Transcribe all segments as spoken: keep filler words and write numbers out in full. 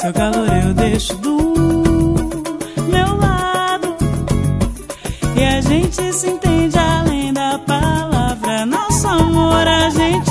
Seu calor eu deixo do meu lado e a gente se entende além da palavra. Nosso amor a gente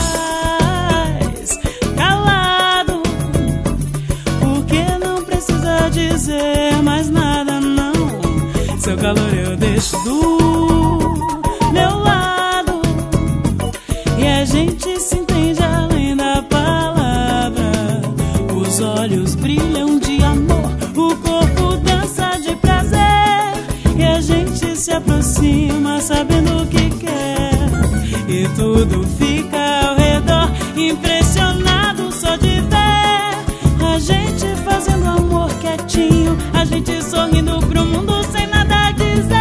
faz calado, porque não precisa dizer mais nada, não. Seu calor eu deixo do meu lado e a gente se entende além da palavra. Os olhos brilham de amor, o corpo dança de prazer e a gente se aproxima sabendo o que quer. E tudo fica ao redor, impressionado só de ver a gente fazendo amor quietinho, a gente sorrindo pro mundo sem nada dizer.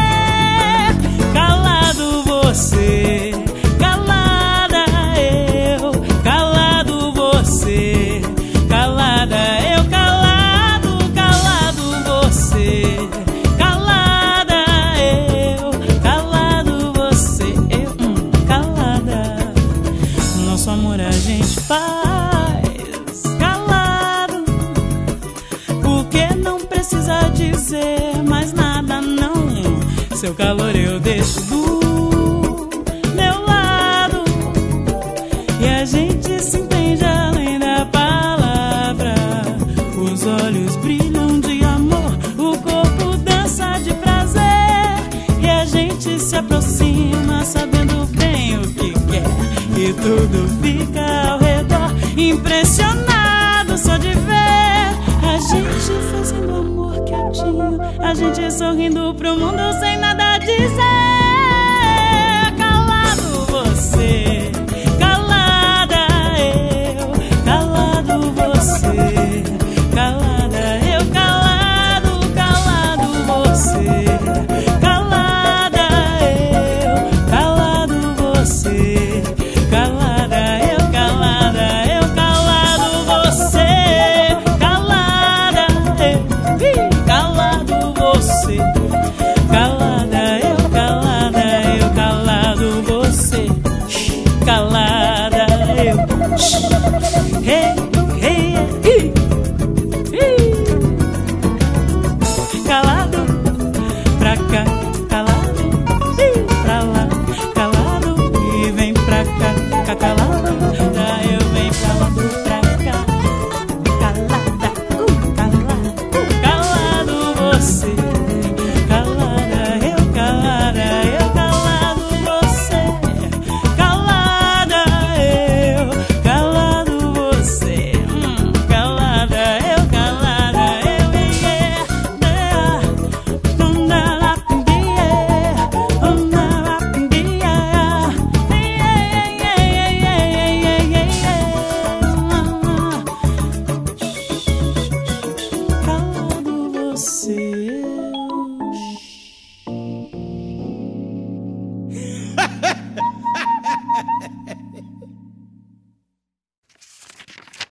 Calado você, calada eu, calado você, calada eu, calado, calado você, calada eu, calado você, eu, hum, calada. Nosso amor a gente faz calado, porque não precisa dizer mais nada, não. Seu calor eu deixo do meu lado e a gente se entende além da palavra. Os olhos brilham de amor, o corpo dança de prazer e a gente se aproxima sabendo bem o que quer. E tudo fica ao redor, impressionado só de ver a gente fazendo amor quietinho, a gente sorrindo pro mundo sem nada dizer. Calado você,